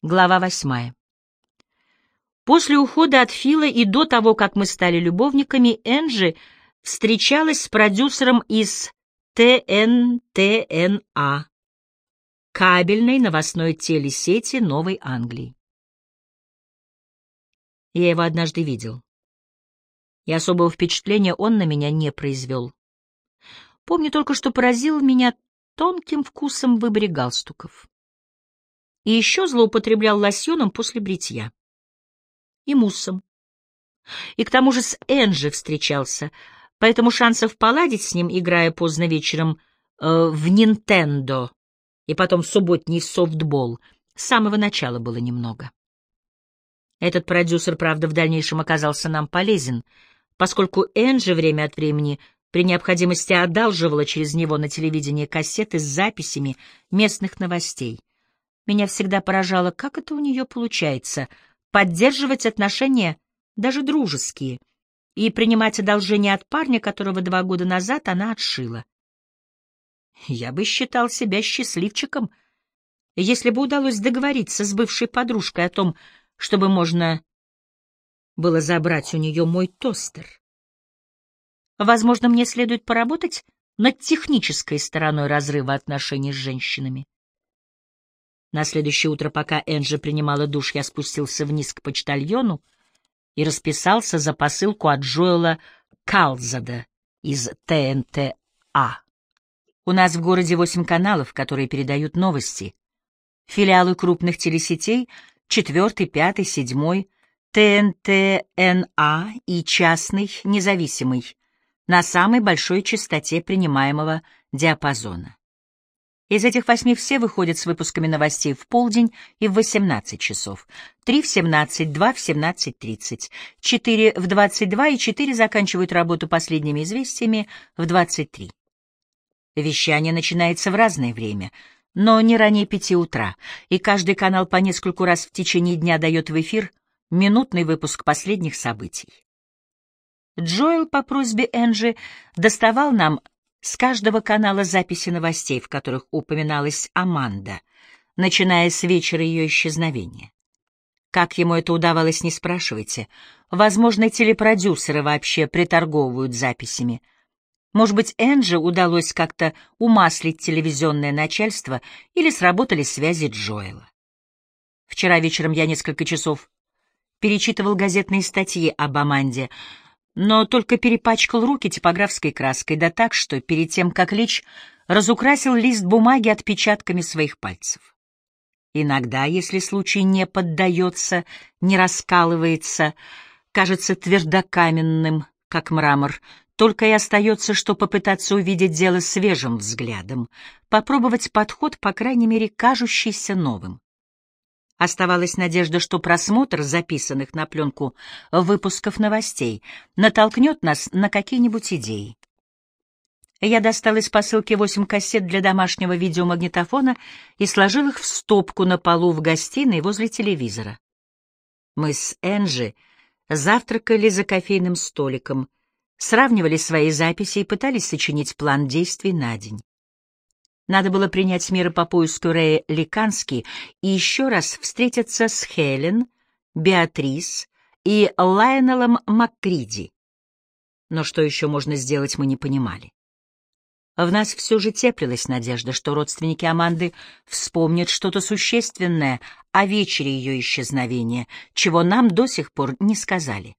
Глава 8. После ухода от Фила и до того, как мы стали любовниками, Энджи встречалась с продюсером из ТНТНА, кабельной новостной телесети Новой Англии. Я его однажды видел, и особого впечатления он на меня не произвел. Помню только, что поразил меня тонким вкусом в выборе галстуков. И еще злоупотреблял лосьоном после бритья. И муссом. И к тому же с Энджи встречался, поэтому шансов поладить с ним, играя поздно вечером в Нинтендо и потом субботний софтбол, с самого начала было немного. Этот продюсер, правда, в дальнейшем оказался нам полезен, поскольку Энджи время от времени при необходимости одалживала через него на телевидении кассеты с записями местных новостей. Меня всегда поражало, как это у нее получается поддерживать отношения, даже дружеские, и принимать одолжение от парня, которого 2 года назад она отшила. Я бы считал себя счастливчиком, если бы удалось договориться с бывшей подружкой о том, чтобы можно было забрать у нее мой тостер. Возможно, мне следует поработать над технической стороной разрыва отношений с женщинами. На следующее утро, пока Энджи принимала душ, я спустился вниз к почтальону и расписался за посылку от Джоэла Калзада из ТНТА. У нас в городе 8 каналов, которые передают новости. Филиалы крупных телесетей — 4, 5, 7, ТНТНА и частный, независимый, на самой большой частоте принимаемого диапазона. Из этих 8 все выходят с выпусками новостей в полдень и в 18 часов. 3 в 17, 2 в 17:30, 4 в 22 и 4 заканчивают работу последними известиями в 23. Вещание начинается в разное время, но не ранее 5 утра, и каждый канал по нескольку раз в течение дня дает в эфир минутный выпуск последних событий. Джоэл по просьбе Энджи доставал нам с каждого канала записи новостей, в которых упоминалась Аманда, начиная с вечера ее исчезновения. Как ему это удавалось, не спрашивайте. Возможно, телепродюсеры вообще приторговывают записями. Может быть, Энджи удалось как-то умаслить телевизионное начальство или сработали связи Джоэла. Вчера вечером я несколько часов перечитывал газетные статьи об Аманде, но только перепачкал руки типографской краской, да так, что перед тем, как лечь, разукрасил лист бумаги отпечатками своих пальцев. Иногда, если случай не поддается, не раскалывается, кажется твердокаменным, как мрамор, только и остается, что попытаться увидеть дело свежим взглядом, попробовать подход, по крайней мере, кажущийся новым. Оставалась надежда, что просмотр записанных на пленку выпусков новостей натолкнет нас на какие-нибудь идеи. Я достал из посылки 8 кассет для домашнего видеомагнитофона и сложил их в стопку на полу в гостиной возле телевизора. Мы с Энджи завтракали за кофейным столиком, сравнивали свои записи и пытались сочинить план действий на день. Надо было принять меры по поиску Рэя Ликански и еще раз встретиться с Хелен, Беатрис и Лайонелом Маккриди. Но что еще можно сделать, мы не понимали. В нас все же теплилась надежда, что родственники Аманды вспомнят что-то существенное о вечере ее исчезновения, чего нам до сих пор не сказали.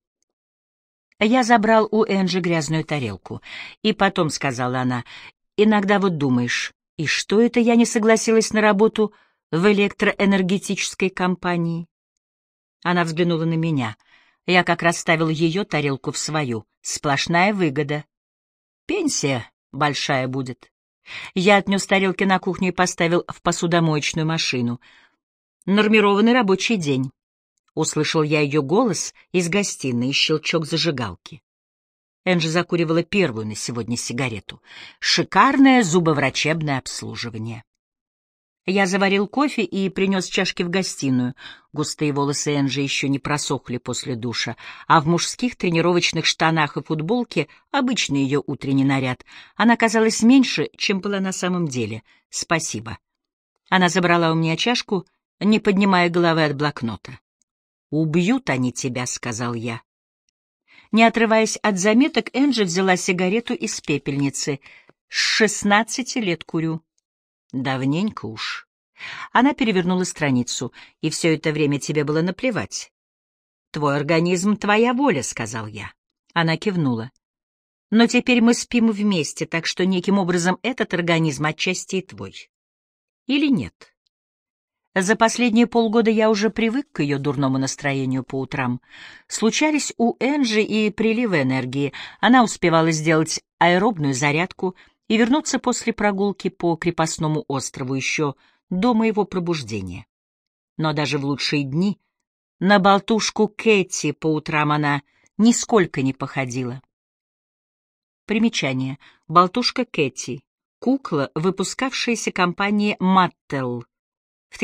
Я забрал у Энджи грязную тарелку, и потом, — сказала она, — иногда вот думаешь, и что это я не согласилась на работу в электроэнергетической компании? Она взглянула на меня. Я как раз ставил ее тарелку в свою. Сплошная выгода. Пенсия большая будет. Я отнес тарелки на кухню и поставил в посудомоечную машину. Нормированный рабочий день. Услышал я ее голос из гостиной и щелчок зажигалки. Энджи закуривала первую на сегодня сигарету. Шикарное зубоврачебное обслуживание. Я заварил кофе и принес чашки в гостиную. Густые волосы Энджи еще не просохли после душа, а в мужских тренировочных штанах и футболке, обычный ее утренний наряд, она казалась меньше, чем была на самом деле. Спасибо. Она забрала у меня чашку не поднимая головы от блокнота. «Убьют они тебя», — сказал я. Не отрываясь от заметок, Энджи взяла сигарету из пепельницы. «С 16 лет курю». «Давненько уж». Она перевернула страницу. «И все это время тебе было наплевать». «Твой организм — твоя воля», — сказал я. Она кивнула. «Но теперь мы спим вместе, так что неким образом этот организм отчасти и твой. Или нет?» За последние полгода я уже привык к ее дурному настроению по утрам. Случались у Энджи и приливы энергии. Она успевала сделать аэробную зарядку и вернуться после прогулки по крепостному острову еще до моего пробуждения. Но даже в лучшие дни на болтушку Кэти по утрам она нисколько не походила. Примечание. Болтушка Кэти. Кукла, выпускавшаяся компанией Маттел в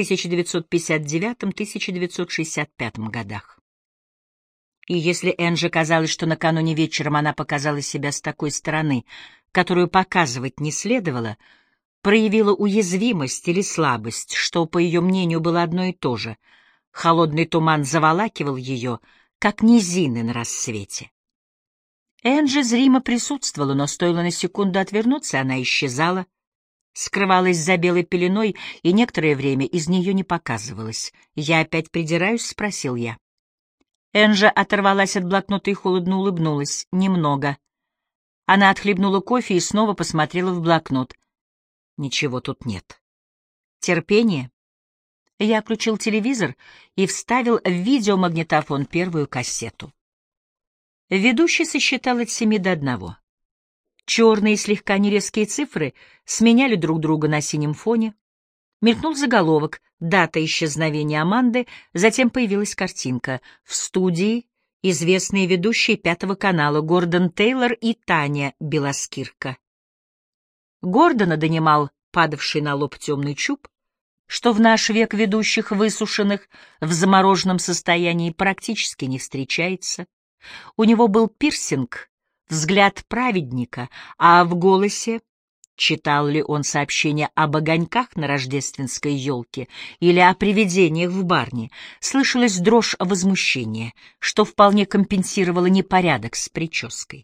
1959-1965 годах. И если Энджи казалось, что накануне вечером она показала себя с такой стороны, которую показывать не следовало, проявила уязвимость или слабость, что, по ее мнению, было одно и то же, холодный туман заволакивал ее, как низины на рассвете. Энджи зримо присутствовала, но стоило на секунду отвернуться, она исчезала, скрывалась за белой пеленой и некоторое время из нее не показывалась. «Я опять придираюсь?» — спросил я. Энджи оторвалась от блокнота и холодно улыбнулась. «Немного». Она отхлебнула кофе и снова посмотрела в блокнот. «Ничего тут нет». «Терпение?» Я включил телевизор и вставил в видеомагнитофон первую кассету. Ведущий сосчитал от 7 до 1. Черные слегка нерезкие цифры сменяли друг друга на синем фоне. Мелькнул заголовок «Дата исчезновения Аманды», затем появилась картинка. В студии известные ведущие Пятого канала Гордон Тейлор и Таня Белоскирка. Гордона донимал падавший на лоб темный чуб, что в наш век ведущих высушенных в замороженном состоянии практически не встречается. У него был пирсинг, взгляд праведника, а в голосе, читал ли он сообщения об огоньках на рождественской елке или о привидениях в барне, слышалась дрожь возмущения, что вполне компенсировало непорядок с прической.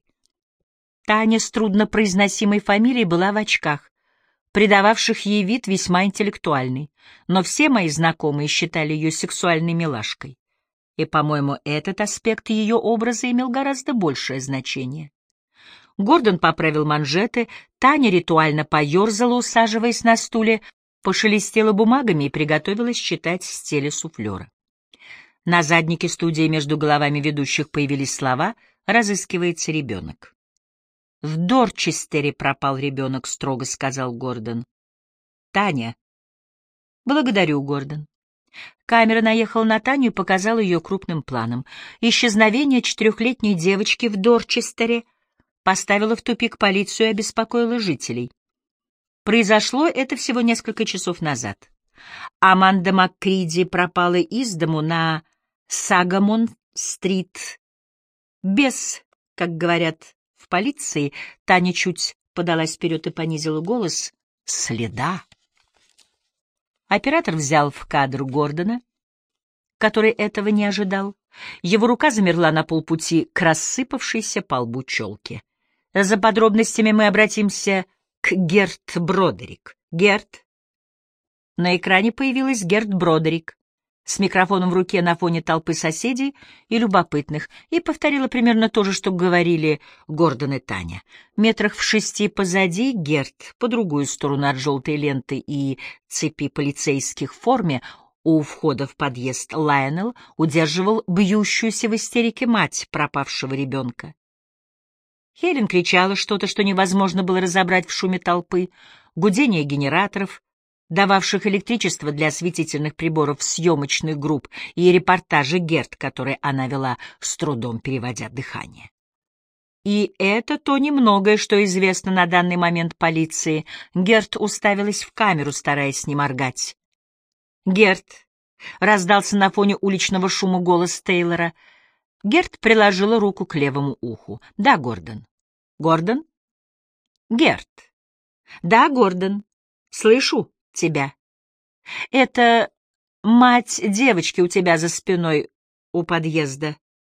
Таня с труднопроизносимой фамилией была в очках, придававших ей вид весьма интеллектуальный, но все мои знакомые считали ее сексуальной милашкой. И, по-моему, этот аспект ее образа имел гораздо большее значение. Гордон поправил манжеты, Таня ритуально поерзала, усаживаясь на стуле, пошелестела бумагами и приготовилась читать с телесуфлера. На заднике студии между головами ведущих появились слова «разыскивается ребенок». «В Дорчестере пропал ребенок», — строго сказал Гордон. «Таня». «Благодарю, Гордон». Камера наехала на Таню и показала ее крупным планом. Исчезновение 4-летней девочки в Дорчестере поставило в тупик полицию и обеспокоило жителей. Произошло это всего несколько часов назад. Аманда МакКриди пропала из дому на Сагамон-стрит. Без, как говорят в полиции, Таня чуть подалась вперед и понизила голос, следа. Оператор взял в кадр Гордона, который этого не ожидал. Его рука замерла на полпути к рассыпавшейся по лбу челке. За подробностями мы обратимся к Герт Бродерик. Герт. На экране появилась Герт Бродерик с микрофоном в руке на фоне толпы соседей и любопытных, и повторила примерно то же, что говорили Гордон и Таня. Метрах в 6 позади Герт, по другую сторону от желтой ленты и цепи полицейских в форме, у входа в подъезд Лайонел удерживал бьющуюся в истерике мать пропавшего ребенка. Хелен кричала что-то, что невозможно было разобрать в шуме толпы, гудение генераторов, дававших электричество для осветительных приборов съемочных групп, и репортажи Герт, которые она вела, с трудом переводя дыхание. И это то немногое, что известно на данный момент полиции. Герт уставилась в камеру, стараясь не моргать. «Герт!» — раздался на фоне уличного шума голос Тейлора. Герт приложила руку к левому уху. «Да, Гордон». «Гордон?» «Герт». «Да, Гордон. Слышу тебя». «Это Мать девочки у тебя за спиной у подъезда.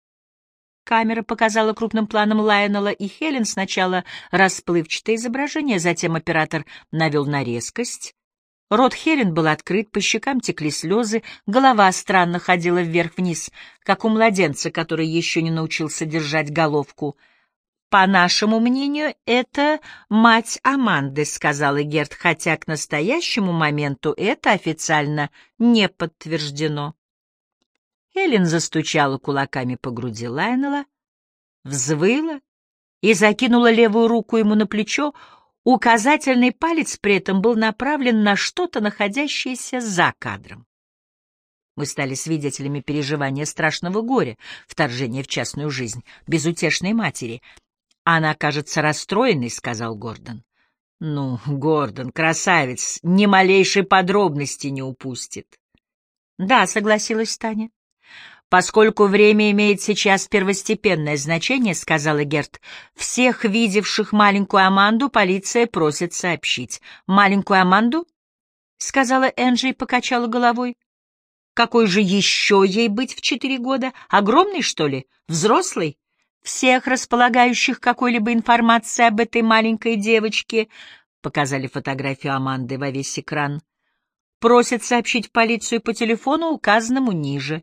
Камера показала крупным планом Лайонела и Хелен сначала расплывчатое изображение, затем оператор навел на резкость. Рот Хелен был открыт, по щекам текли слезы, голова странно ходила вверх-вниз, как у младенца, который еще не научился держать головку. «По нашему мнению, это мать Аманды», — сказала Герт, хотя к настоящему моменту это официально не подтверждено. Хелен застучала кулаками по груди Лайонела, взвыла и закинула левую руку ему на плечо. Указательный палец при этом был направлен на что-то, находящееся за кадром. Мы стали свидетелями переживания страшного горя, вторжения в частную жизнь безутешной матери. «Она кажется расстроенной», — сказал Гордон. «Ну, Гордон, красавец, ни малейшей подробности не упустит». «Да», — согласилась Таня. «Поскольку время имеет сейчас первостепенное значение, — сказала Герт, — всех видевших маленькую Аманду полиция просит сообщить». «Маленькую Аманду?» — сказала Энджи и покачала головой. «Какой же еще ей быть в 4 года? Огромный, что ли? Взрослый? Всех располагающих какой-либо информацией об этой маленькой девочке, — показали фотографию Аманды во весь экран, — просят сообщить в полицию по телефону, указанному ниже».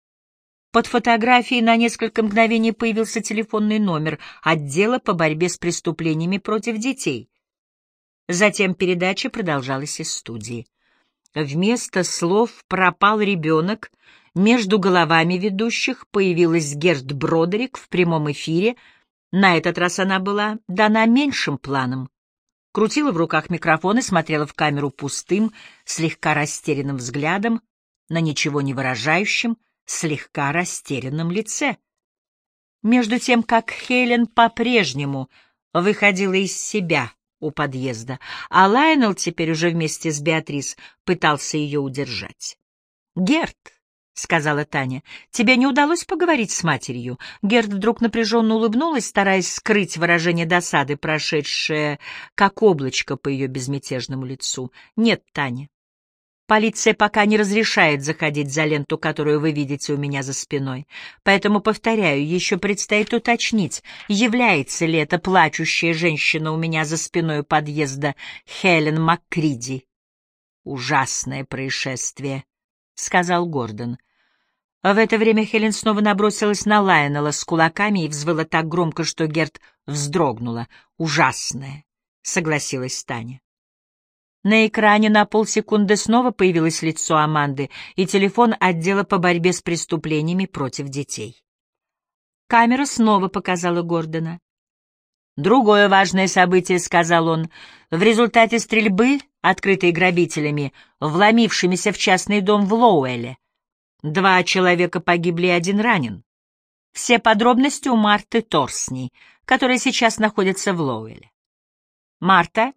Под фотографией на несколько мгновений появился телефонный номер отдела по борьбе с преступлениями против детей. Затем передача продолжалась из студии. Вместо слов «пропал ребенок» между головами ведущих появилась Герт Бродерик в прямом эфире. На этот раз она была дана меньшим планом. Крутила в руках микрофон и смотрела в камеру пустым, слегка растерянным взглядом на ничего не выражающем, слегка растерянном лице. Между тем, как Хелен по-прежнему выходила из себя у подъезда, а Лайонел теперь уже вместе с Беатрис пытался ее удержать. «Герт», — сказала Таня, — «тебе не удалось поговорить с матерью?» Герт вдруг напряженно улыбнулась, стараясь скрыть выражение досады, прошедшее как облачко по ее безмятежному лицу. «Нет, Таня. Полиция пока не разрешает заходить за ленту, которую вы видите у меня за спиной. Поэтому, повторяю, еще предстоит уточнить, является ли эта плачущая женщина у меня за спиной у подъезда Хелен Маккриди». «Ужасное происшествие», — сказал Гордон. В это время Хелен снова набросилась на Лайонела с кулаками и взвыла так громко, что Герт вздрогнула. «Ужасное», — согласилась Таня. На экране на полсекунды снова появилось лицо Аманды и телефон отдела по борьбе с преступлениями против детей. Камера снова показала Гордона. «Другое важное событие», — сказал он, — «в результате стрельбы, открытой грабителями, вломившимися в частный дом в Лоуэлле, 2 человека погибли и 1 ранен. Все подробности у Марты Торсни, которая сейчас находится в Лоуэлле». «Марта?»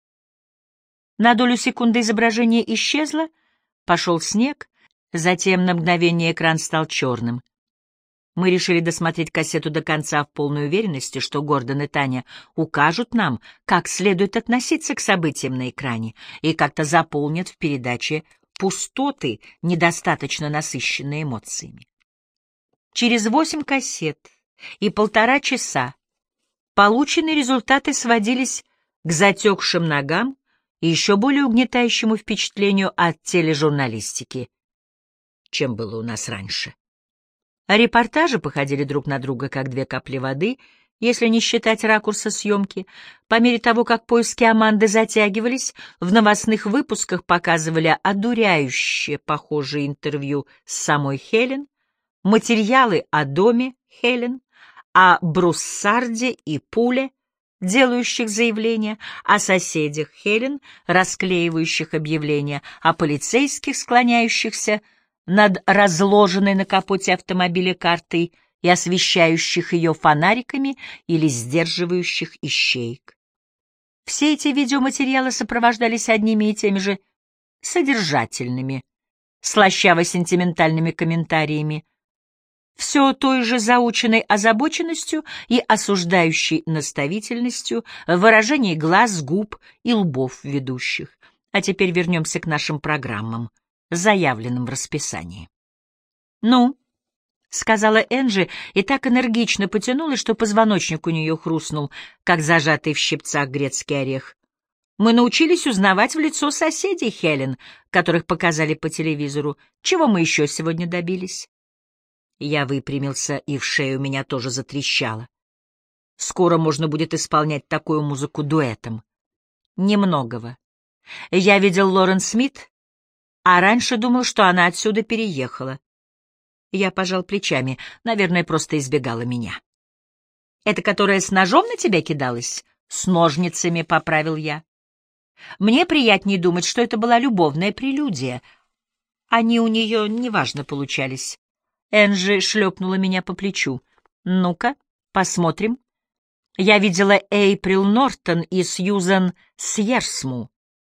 На долю секунды изображение исчезло, пошел снег, затем на мгновение экран стал черным. Мы решили досмотреть кассету до конца в полной уверенности, что Гордон и Таня укажут нам, как следует относиться к событиям на экране и как-то заполнят в передаче пустоты, недостаточно насыщенные эмоциями. Через 8 кассет и 1,5 часа полученные результаты сводились к затекшим ногам и еще более угнетающему впечатлению от тележурналистики, чем было у нас раньше. Репортажи походили друг на друга, как 2 капли воды, если не считать ракурса съемки. По мере того, как поиски Аманды затягивались, в новостных выпусках показывали одуряющие похожие интервью с самой Хелен, материалы о доме Хелен, о Бруссарде и Пуле, делающих заявления, о соседях Хелен, расклеивающих объявления, о полицейских, склоняющихся над разложенной на капоте автомобиля картой и освещающих ее фонариками или сдерживающих ищеек. Все эти видеоматериалы сопровождались одними и теми же содержательными, слащаво-сентиментальными комментариями, все той же заученной озабоченностью и осуждающей наставительностью выражений глаз, губ и лбов ведущих. А теперь вернемся к нашим программам. заявленном в расписании. «Ну?» — сказала Энджи и так энергично потянулась, что позвоночник у нее хрустнул, как зажатый в щипцах грецкий орех. «Мы научились узнавать в лицо соседей, Хелен, которых показали по телевизору. Чего мы еще сегодня добились?» Я выпрямился, и в шею меня тоже затрещало. Скоро можно будет исполнять такую музыку дуэтом. Немногого. Я видел Лорен Смит, а раньше думал, что она отсюда переехала. Я пожал плечами, наверное, просто избегала меня. «Это которая с ножом на тебя кидалась?» «С ножницами», — поправил я. Мне приятнее думать, что это была любовная прелюдия. Они у нее неважно получались. Энджи шлепнула меня по плечу. «Ну-ка, посмотрим». Я видела Эйприл Нортон и Сьюзан Сьерсму.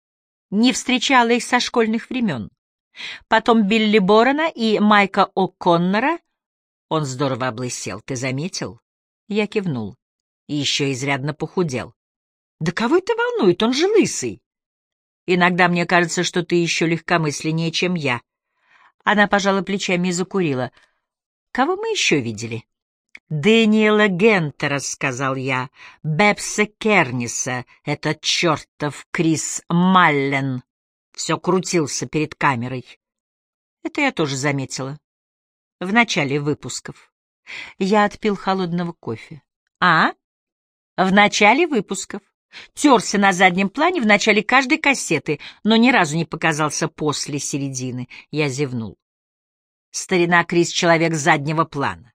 Не встречала их со школьных времен. Потом Билли Борона и Майка О'Коннора. Он здорово облысел, ты заметил? Я кивнул. И еще изрядно похудел. Да кого это волнует, он же лысый. Иногда мне кажется, что ты еще легкомысленнее, чем я. Она пожала плечами и закурила. Кого мы еще видели? Дэниела Гентера, сказал я, Бебса Керниса, этот чертов Крис Маллен. Все крутился перед камерой. Это я тоже заметила. В начале выпусков. Я отпил холодного кофе. А? В начале выпусков. Терся на заднем плане в начале каждой кассеты, но ни разу не показался после середины. Я зевнул. Старина Крис — человек заднего плана.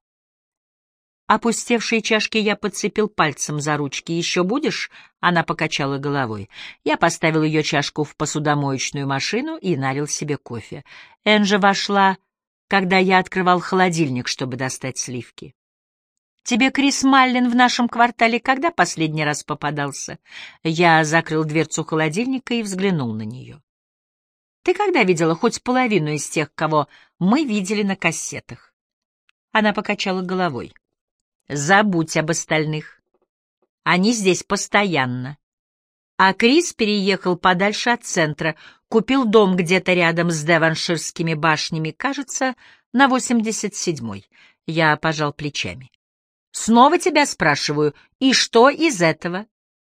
Опустевшие чашки я подцепил пальцем за ручки. «Еще будешь?» — она покачала головой. Я поставил ее чашку в посудомоечную машину и налил себе кофе. Энджи вошла, когда я открывал холодильник, чтобы достать сливки. «Тебе Крис Маллен в нашем квартале когда последний раз попадался?» Я закрыл дверцу холодильника и взглянул на нее. «Ты когда видела хоть половину из тех, кого мы видели на кассетах?» Она покачала головой. «Забудь об остальных. Они здесь постоянно. А Крис переехал подальше от центра, купил дом где-то рядом с Девонширскими башнями, кажется, на 87-й». Я пожал плечами. «Снова тебя спрашиваю, и что из этого?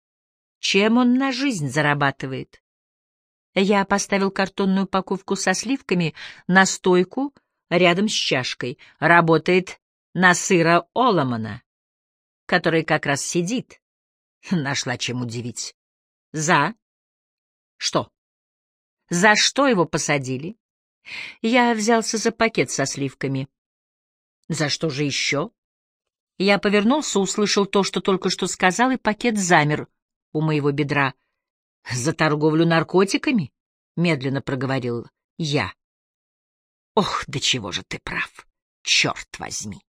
Чем он на жизнь зарабатывает?» Я поставил картонную упаковку со сливками на стойку рядом с чашкой. Работает на сыра Оломана, который как раз сидит. Нашла чем удивить. За? Что? За что его посадили? Я взялся за пакет со сливками. За что же еще? Я повернулся, услышал то, что только что сказал, и пакет замер у моего бедра. «За торговлю наркотиками?» — медленно проговорил я. «Ох, до чего же ты прав, черт возьми!»